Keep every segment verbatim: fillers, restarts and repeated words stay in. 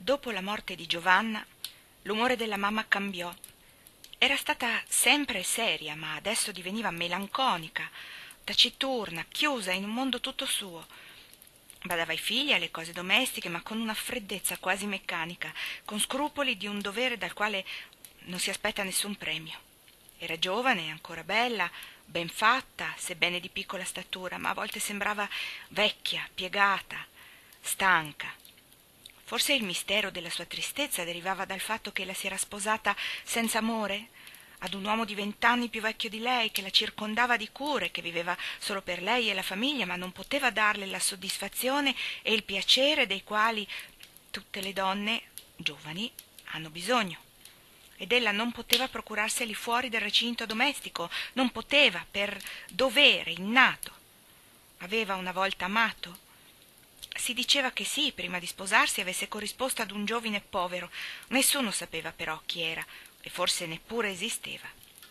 Dopo la morte di Giovanna, l'umore della mamma cambiò. Era stata sempre seria, ma adesso diveniva melanconica, taciturna, chiusa in un mondo tutto suo. Badava ai figli, alle cose domestiche, ma con una freddezza quasi meccanica, con scrupoli di un dovere dal quale non si aspetta nessun premio. Era giovane, ancora bella, ben fatta, sebbene di piccola statura, ma a volte sembrava vecchia, piegata, stanca. Forse il mistero della sua tristezza derivava dal fatto che la si era sposata senza amore ad un uomo di vent'anni più vecchio di lei, che la circondava di cure, che viveva solo per lei e la famiglia, ma non poteva darle la soddisfazione e il piacere dei quali tutte le donne giovani hanno bisogno. Ed ella non poteva procurarseli fuori del recinto domestico, non poteva, per dovere innato. Aveva una volta amato. Si diceva che sì, prima di sposarsi avesse corrisposto ad un giovine povero. Nessuno sapeva però chi era, e forse neppure esisteva.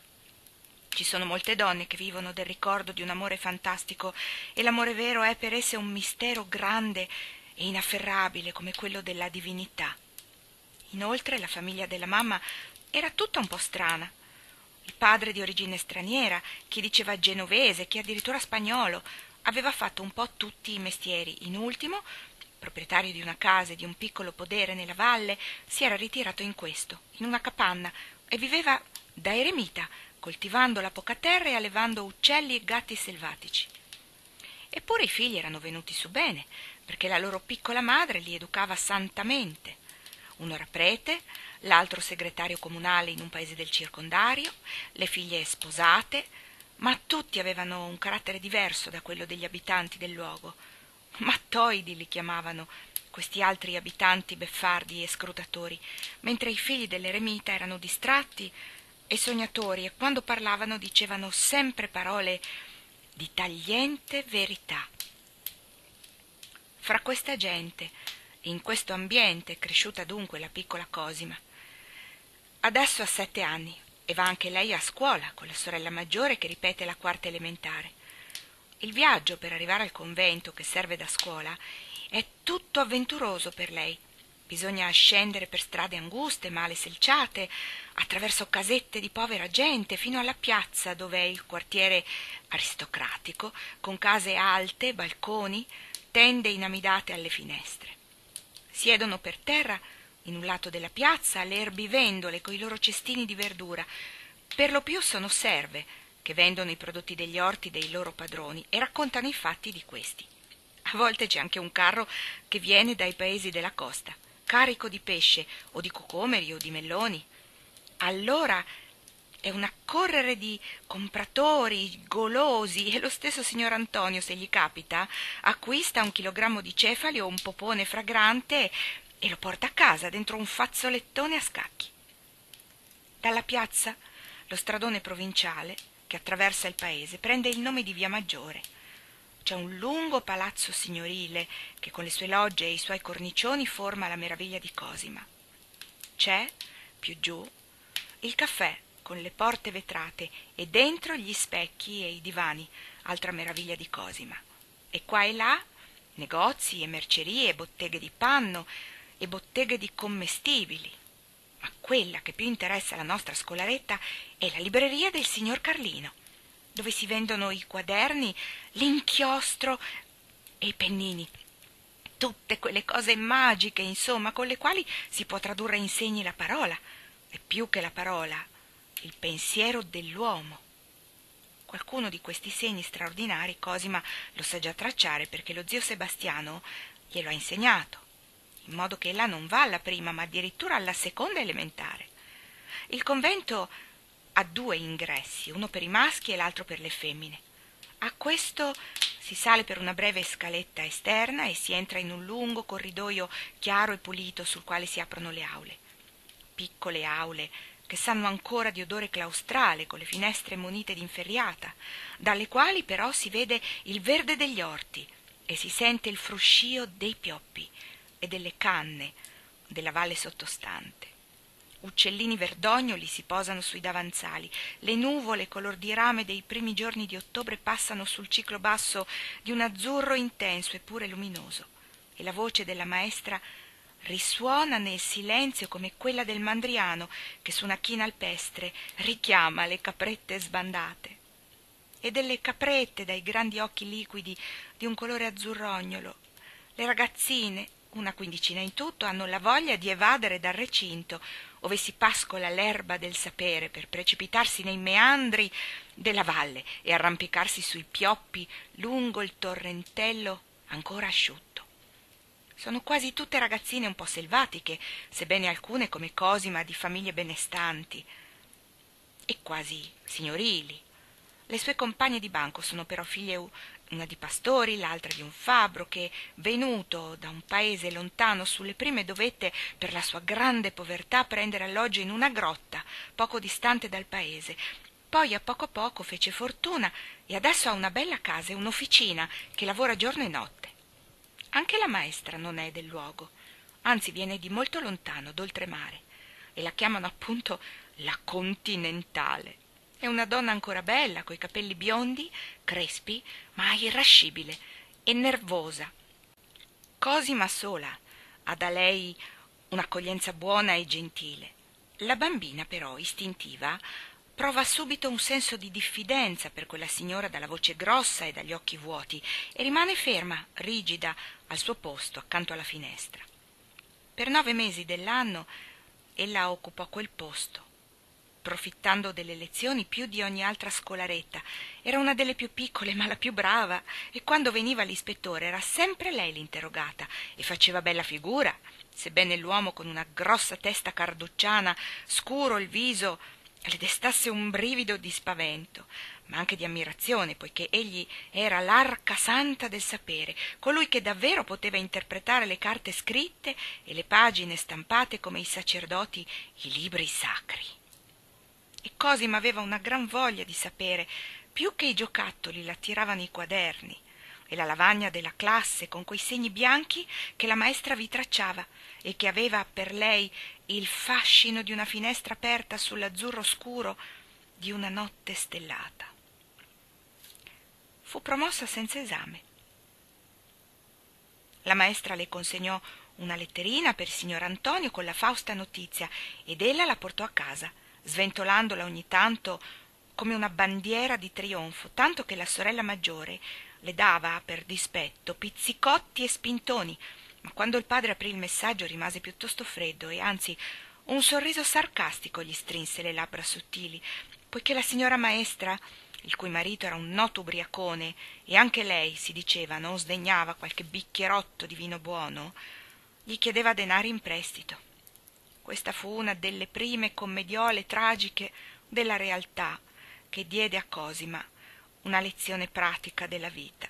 Ci sono molte donne che vivono del ricordo di un amore fantastico, e l'amore vero è per esse un mistero grande e inafferrabile come quello della divinità. Inoltre la famiglia della mamma era tutta un po' strana. Il padre di origine straniera, chi diceva genovese, chi addirittura spagnolo, aveva fatto un po' tutti i mestieri. In ultimo, proprietario di una casa e di un piccolo podere nella valle, si era ritirato in questo, in una capanna, e viveva da eremita, coltivando la poca terra e allevando uccelli e gatti selvatici. Eppure i figli erano venuti su bene, perché la loro piccola madre li educava santamente. Uno era prete, l'altro segretario comunale in un paese del circondario, le figlie sposate, ma tutti avevano un carattere diverso da quello degli abitanti del luogo. Mattoidi li chiamavano questi altri abitanti beffardi e scrutatori, mentre i figli dell'eremita erano distratti e sognatori, e quando parlavano dicevano sempre parole di tagliente verità. Fra questa gente e in questo ambiente è cresciuta dunque la piccola Cosima. Adesso ha sette anni e va anche lei a scuola con la sorella maggiore che ripete la quarta elementare. Il viaggio per arrivare al convento che serve da scuola è tutto avventuroso per lei. Bisogna scendere per strade anguste, male selciate, attraverso casette di povera gente, fino alla piazza dove è il quartiere aristocratico, con case alte, balconi, tende inamidate alle finestre. Siedono per terra in un lato della piazza le erbivendole coi loro cestini di verdura. Per lo più sono serve che vendono i prodotti degli orti dei loro padroni e raccontano i fatti di questi. A volte c'è anche un carro che viene dai paesi della costa, carico di pesce o di cocomeri o di meloni. Allora è un accorrere di compratori golosi, e lo stesso signor Antonio, se gli capita, acquista un chilogrammo di cefali o un popone fragrante e lo porta a casa dentro un fazzolettone a scacchi. Dalla piazza lo stradone provinciale che attraversa il paese prende il nome di Via Maggiore. C'è un lungo palazzo signorile che con le sue logge e i suoi cornicioni forma la meraviglia di Cosima. C'è, più giù, il caffè con le porte vetrate e dentro gli specchi e i divani, altra meraviglia di Cosima. E qua e là negozi e mercerie, botteghe di panno e botteghe di commestibili. Ma quella che più interessa la nostra scolaretta è la libreria del signor Carlino, dove si vendono i quaderni, l'inchiostro e i pennini, tutte quelle cose magiche, insomma, con le quali si può tradurre in segni la parola, e più che la parola, il pensiero dell'uomo. Qualcuno di questi segni straordinari Cosima lo sa già tracciare, perché lo zio Sebastiano glielo ha insegnato, in modo che ella non va alla prima, ma addirittura alla seconda elementare. Il convento ha due ingressi, uno per i maschi e l'altro per le femmine. A questo si sale per una breve scaletta esterna e si entra in un lungo corridoio chiaro e pulito sul quale si aprono le aule. Piccole aule che sanno ancora di odore claustrale, con le finestre munite d'inferriata, dalle quali però si vede il verde degli orti e si sente il fruscio dei pioppi e delle canne della valle sottostante. Uccellini verdognoli si posano sui davanzali, le nuvole color di rame dei primi giorni di ottobre passano sul ciclo basso di un azzurro intenso eppure luminoso, e la voce della maestra risuona nel silenzio come quella del mandriano che su una china alpestre richiama le caprette sbandate. E delle caprette dai grandi occhi liquidi di un colore azzurrognolo. Le ragazzine, una quindicina in tutto, hanno la voglia di evadere dal recinto ove si pascola l'erba del sapere per precipitarsi nei meandri della valle e arrampicarsi sui pioppi lungo il torrentello ancora asciutto. Sono quasi tutte ragazzine un po' selvatiche, sebbene alcune come Cosima di famiglie benestanti e quasi signorili. Le sue compagne di banco sono però figlie, una di pastori, l'altra di un fabbro che, venuto da un paese lontano sulle prime, dovette per la sua grande povertà prendere alloggio in una grotta poco distante dal paese. Poi a poco a poco fece fortuna e adesso ha una bella casa e un'officina che lavora giorno e notte. Anche la maestra non è del luogo, anzi viene di molto lontano, d'oltremare, e la chiamano appunto la Continentale. È una donna ancora bella, coi capelli biondi, crespi, ma irascibile e nervosa. Cosima sola ha da lei un'accoglienza buona e gentile. La bambina, però, istintiva, prova subito un senso di diffidenza per quella signora dalla voce grossa e dagli occhi vuoti e rimane ferma, rigida, al suo posto accanto alla finestra. Per nove mesi dell'anno ella occupò quel posto, profittando delle lezioni più di ogni altra scolaretta. Era una delle più piccole, ma la più brava, e quando veniva l'ispettore era sempre lei l'interrogata e faceva bella figura, sebbene l'uomo con una grossa testa carducciana, scuro il viso, le destasse un brivido di spavento, ma anche di ammirazione, poiché egli era l'arca santa del sapere, colui che davvero poteva interpretare le carte scritte e le pagine stampate come i sacerdoti i libri sacri. E Cosima aveva una gran voglia di sapere, più che i giocattoli l'attiravano i quaderni e la lavagna della classe con quei segni bianchi che la maestra vi tracciava e che aveva per lei il fascino di una finestra aperta sull'azzurro scuro di una notte stellata. Fu promossa senza esame. La maestra le consegnò una letterina per il signor Antonio con la fausta notizia ed ella la portò a casa, sventolandola ogni tanto come una bandiera di trionfo, tanto che la sorella maggiore le dava per dispetto pizzicotti e spintoni, ma quando il padre aprì il messaggio rimase piuttosto freddo e anzi un sorriso sarcastico gli strinse le labbra sottili, poiché la signora maestra, il cui marito era un noto ubriacone e anche lei, si diceva, non sdegnava qualche bicchierotto di vino buono, gli chiedeva denari in prestito. Questa fu una delle prime commediole tragiche della realtà che diede a Cosima una lezione pratica della vita.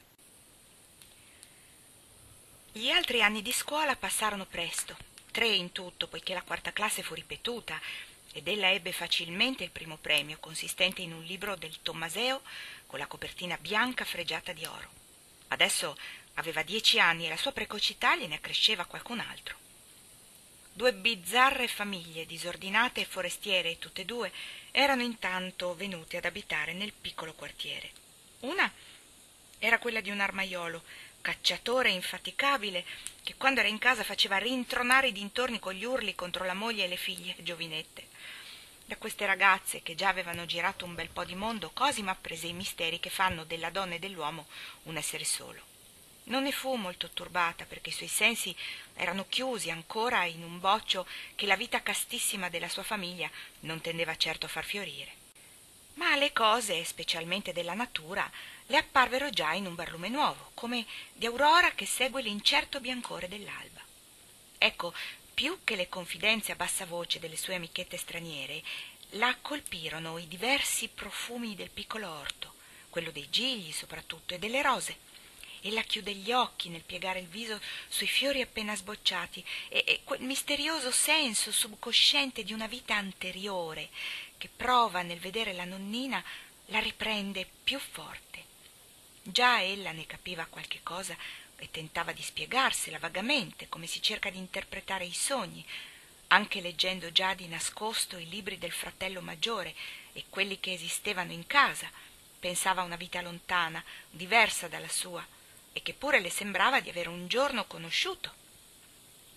Gli altri anni di scuola passarono presto, tre in tutto, poiché la quarta classe fu ripetuta ed ella ebbe facilmente il primo premio, consistente in un libro del Tommaseo con la copertina bianca fregiata di oro. Adesso aveva dieci anni e la sua precocità gliene accresceva qualcun altro. Due bizzarre famiglie, disordinate e forestiere, tutte e due, erano intanto venute ad abitare nel piccolo quartiere. Una era quella di un armaiolo, cacciatore infaticabile, che quando era in casa faceva rintronare i dintorni con gli urli contro la moglie e le figlie giovinette. Da queste ragazze, che già avevano girato un bel po' di mondo, Cosima apprese i misteri che fanno della donna e dell'uomo un essere solo. Non ne fu molto turbata, perché i suoi sensi erano chiusi ancora in un boccio che la vita castissima della sua famiglia non tendeva certo a far fiorire. Ma le cose, specialmente della natura, le apparvero già in un barlume nuovo, come di aurora che segue l'incerto biancore dell'alba. Ecco, più che le confidenze a bassa voce delle sue amichette straniere, la colpirono i diversi profumi del piccolo orto, quello dei gigli soprattutto e delle rose. Ella chiude gli occhi nel piegare il viso sui fiori appena sbocciati e, e quel misterioso senso subconsciente di una vita anteriore che prova nel vedere la nonnina la riprende più forte. Già ella ne capiva qualche cosa e tentava di spiegarsela vagamente, come si cerca di interpretare i sogni, anche leggendo già di nascosto i libri del fratello maggiore e quelli che esistevano in casa. Pensava a una vita lontana, diversa dalla sua, e che pure le sembrava di avere un giorno conosciuto.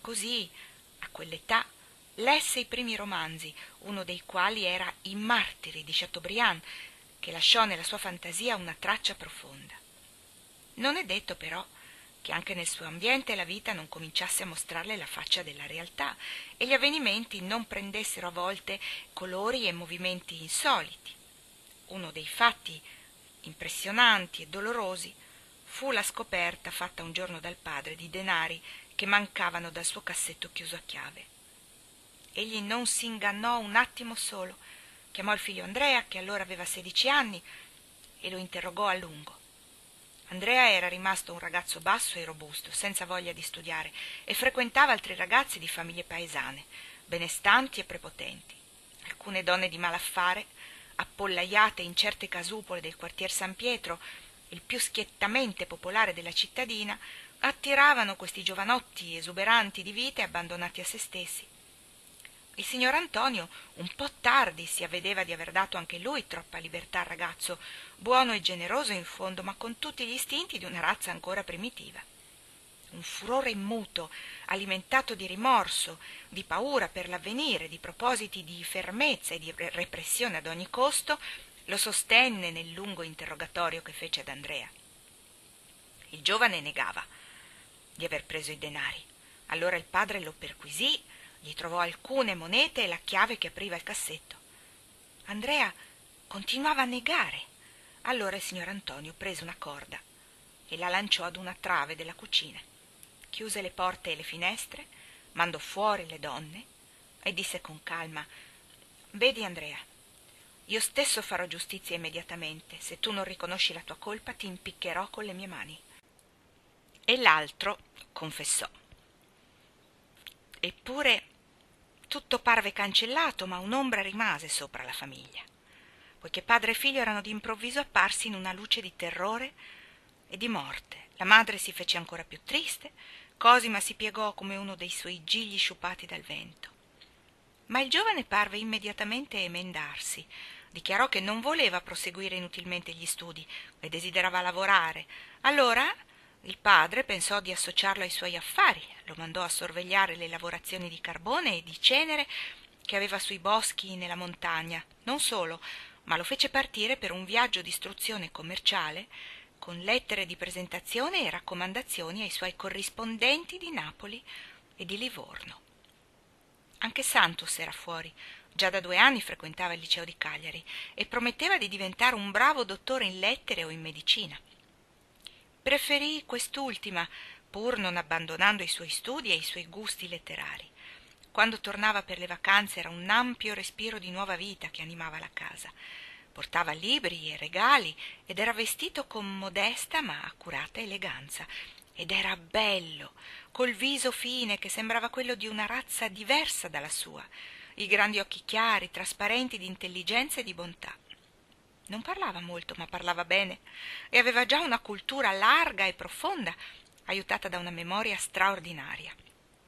Così, a quell'età, lesse i primi romanzi, uno dei quali era I martiri di Chateaubriand, che lasciò nella sua fantasia una traccia profonda. Non è detto però che anche nel suo ambiente la vita non cominciasse a mostrarle la faccia della realtà e gli avvenimenti non prendessero a volte colori e movimenti insoliti. Uno dei fatti impressionanti e dolorosi fu la scoperta fatta un giorno dal padre di denari che mancavano dal suo cassetto chiuso a chiave. Egli non si ingannò un attimo solo, chiamò il figlio Andrea, che allora aveva sedici anni, e lo interrogò a lungo. Andrea era rimasto un ragazzo basso e robusto, senza voglia di studiare, e frequentava altri ragazzi di famiglie paesane, benestanti e prepotenti. Alcune donne di malaffare, appollaiate in certe casupole del quartier San Pietro, il più schiettamente popolare della cittadina, attiravano questi giovanotti esuberanti di vita e abbandonati a se stessi. Il signor Antonio un po' tardi si avvedeva di aver dato anche lui troppa libertà al ragazzo, buono e generoso in fondo, ma con tutti gli istinti di una razza ancora primitiva. Un furore muto, alimentato di rimorso, di paura per l'avvenire, di propositi di fermezza e di repressione ad ogni costo, lo sostenne nel lungo interrogatorio che fece ad Andrea. Il giovane negava di aver preso i denari. Allora il padre lo perquisì, gli trovò alcune monete e la chiave che apriva il cassetto. Andrea continuava a negare. Allora il signor Antonio prese una corda e la lanciò ad una trave della cucina, chiuse le porte e le finestre, mandò fuori le donne e disse con calma: «Vedi, Andrea, io stesso farò giustizia immediatamente. Se tu non riconosci la tua colpa, ti impiccherò con le mie mani». E l'altro confessò. Eppure tutto parve cancellato, ma un'ombra rimase sopra la famiglia, poiché padre e figlio erano d'improvviso apparsi in una luce di terrore e di morte. La madre si fece ancora più triste, Cosima si piegò come uno dei suoi gigli sciupati dal vento. Ma il giovane parve immediatamente emendarsi, dichiarò che non voleva proseguire inutilmente gli studi e desiderava lavorare. Allora il padre pensò di associarlo ai suoi affari, lo mandò a sorvegliare le lavorazioni di carbone e di cenere che aveva sui boschi nella montagna. Non solo, ma lo fece partire per un viaggio di istruzione commerciale con lettere di presentazione e raccomandazioni ai suoi corrispondenti di Napoli e di Livorno. Anche Santos era fuori, già da due anni frequentava il liceo di Cagliari e prometteva di diventare un bravo dottore in lettere o in medicina. Preferì quest'ultima, pur non abbandonando i suoi studi e i suoi gusti letterari. Quando tornava per le vacanze era un ampio respiro di nuova vita che animava la casa. Portava libri e regali ed era vestito con modesta ma accurata eleganza. Ed era bello, col viso fine che sembrava quello di una razza diversa dalla sua, i grandi occhi chiari, trasparenti di intelligenza e di bontà. Non parlava molto, ma parlava bene, e aveva già una cultura larga e profonda, aiutata da una memoria straordinaria.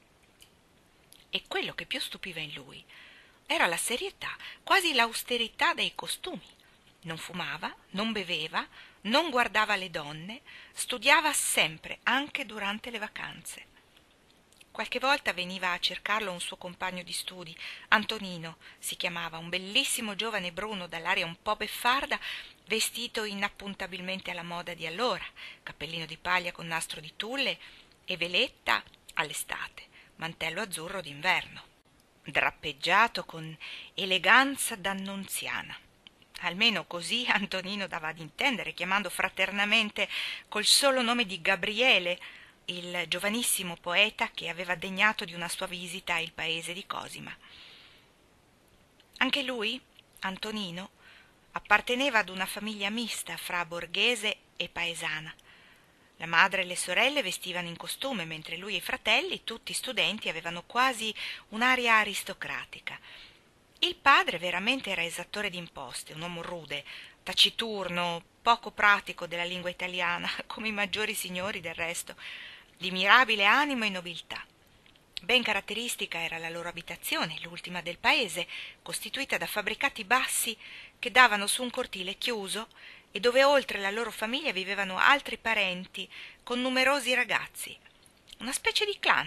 E quello che più stupiva in lui era la serietà, quasi l'austerità dei costumi. Non fumava, non beveva, non guardava le donne, studiava sempre, anche durante le vacanze. Qualche volta veniva a cercarlo un suo compagno di studi, Antonino si chiamava, un bellissimo giovane bruno dall'aria un po' beffarda, vestito inappuntabilmente alla moda di allora, cappellino di paglia con nastro di tulle e veletta all'estate, mantello azzurro d'inverno, drappeggiato con eleganza d'annunziana. Almeno così Antonino dava ad intendere, chiamando fraternamente col solo nome di Gabriele il giovanissimo poeta che aveva degnato di una sua visita al paese di Cosima. Anche lui, Antonino, apparteneva ad una famiglia mista fra borghese e paesana. La madre e le sorelle vestivano in costume, mentre lui e i fratelli, tutti studenti, avevano quasi un'aria aristocratica. Il padre veramente era esattore d'imposte, un uomo rude, taciturno, poco pratico della lingua italiana, come i maggiori signori del resto, di mirabile animo e nobiltà. Ben caratteristica era la loro abitazione, l'ultima del paese, costituita da fabbricati bassi che davano su un cortile chiuso e dove oltre la loro famiglia vivevano altri parenti con numerosi ragazzi. Una specie di clan,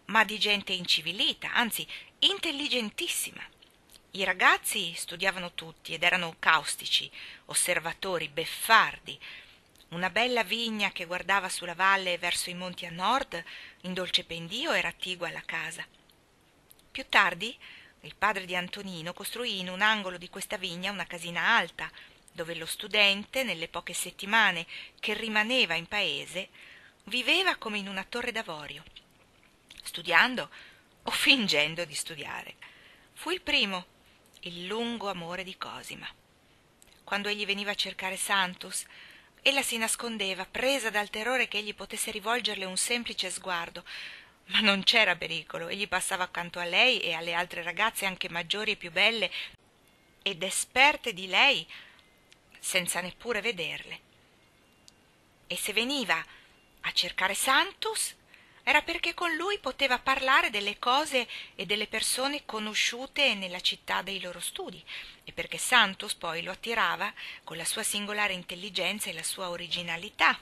ma di gente incivilita, anzi intelligentissima. I ragazzi studiavano tutti ed erano caustici, osservatori, beffardi. Una bella vigna che guardava sulla valle verso i monti a nord, in dolce pendio, era attigua alla casa. Più tardi il padre di Antonino costruì in un angolo di questa vigna una casina alta, dove lo studente, nelle poche settimane che rimaneva in paese, viveva come in una torre d'avorio, studiando o fingendo di studiare. Fu il primo, il lungo amore di Cosima. Quando egli veniva a cercare Santos, ella si nascondeva, presa dal terrore che egli potesse rivolgerle un semplice sguardo, ma non c'era pericolo. Egli passava accanto a lei e alle altre ragazze, anche maggiori e più belle ed esperte di lei, senza neppure vederle. E se veniva a cercare Santos, era perché con lui poteva parlare delle cose e delle persone conosciute nella città dei loro studi, e perché Santos poi lo attirava con la sua singolare intelligenza e la sua originalità.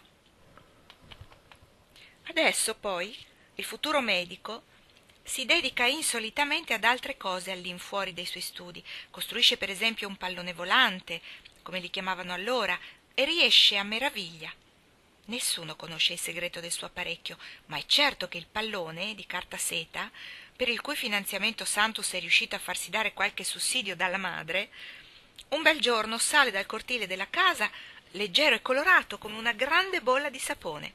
Adesso poi il futuro medico si dedica insolitamente ad altre cose all'infuori dei suoi studi. Costruisce per esempio un pallone volante, come li chiamavano allora, e riesce a meraviglia. Nessuno conosce il segreto del suo apparecchio, ma è certo che il pallone di carta seta, per il cui finanziamento Santos è riuscito a farsi dare qualche sussidio dalla madre, un bel giorno sale dal cortile della casa, leggero e colorato, con una grande bolla di sapone.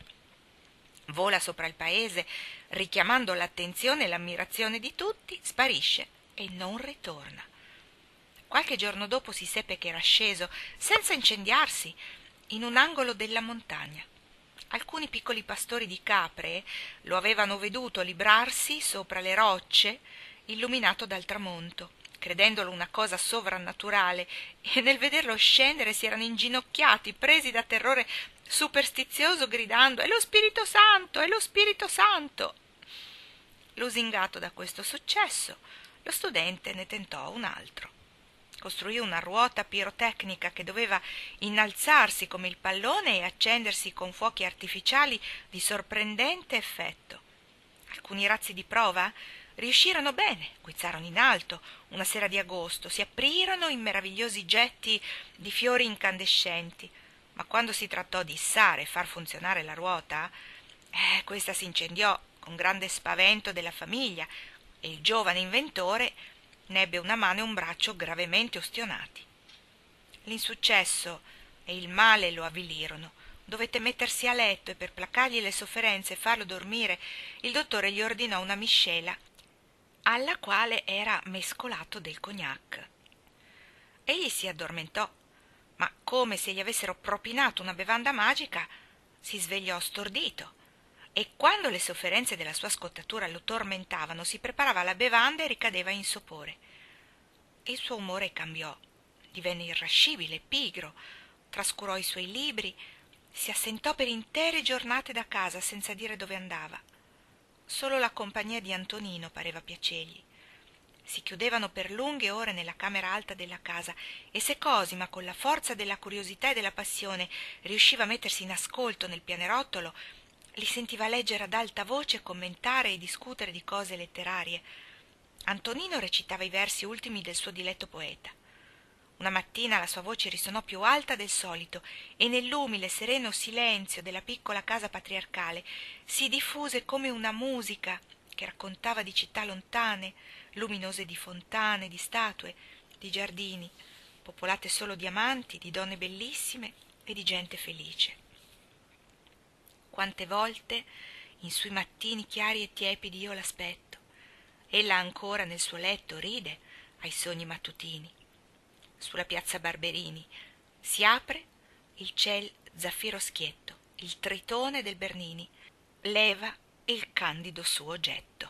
Vola sopra il paese, richiamando l'attenzione e l'ammirazione di tutti, sparisce e non ritorna. Qualche giorno dopo si seppe che era sceso, senza incendiarsi, in un angolo della montagna. Alcuni piccoli pastori di capre lo avevano veduto librarsi sopra le rocce, illuminato dal tramonto, credendolo una cosa sovrannaturale, e nel vederlo scendere si erano inginocchiati, presi da terrore superstizioso, gridando: «È lo Spirito Santo! È lo Spirito Santo!» Lusingato da questo successo, lo studente ne tentò un altro. Costruì una ruota pirotecnica che doveva innalzarsi come il pallone e accendersi con fuochi artificiali di sorprendente effetto. Alcuni razzi di prova riuscirono bene, guizzarono in alto. Una sera di agosto si aprirono in meravigliosi getti di fiori incandescenti, ma quando si trattò di issare e far funzionare la ruota, eh, questa si incendiò con grande spavento della famiglia, e il giovane inventore ne ebbe una mano e un braccio gravemente ustionati. L'insuccesso e il male lo avvilirono. Dovette mettersi a letto e, per placargli le sofferenze e farlo dormire, il dottore gli ordinò una miscela alla quale era mescolato del cognac. Egli si addormentò, ma come se gli avessero propinato una bevanda magica, si svegliò stordito, e quando le sofferenze della sua scottatura lo tormentavano, si preparava la bevanda e ricadeva in sopore. Il suo umore cambiò, divenne irascibile, pigro, trascurò i suoi libri, si assentò per intere giornate da casa senza dire dove andava. Solo la compagnia di Antonino pareva piacergli. Si chiudevano per lunghe ore nella camera alta della casa, e se Cosima, con la forza della curiosità e della passione, riusciva a mettersi in ascolto nel pianerottolo, li sentiva leggere ad alta voce, commentare e discutere di cose letterarie. Antonino recitava i versi ultimi del suo diletto poeta. Una mattina la sua voce risonò più alta del solito, e nell'umile sereno silenzio della piccola casa patriarcale si diffuse come una musica che raccontava di città lontane, luminose di fontane, di statue, di giardini, popolate solo di amanti, di donne bellissime e di gente felice. Quante volte in sui mattini chiari e tiepidi io l'aspetto. Ella ancora nel suo letto ride ai sogni mattutini. Sulla piazza Barberini si apre il ciel zaffiro schietto, il tritone del Bernini leva il candido suo getto.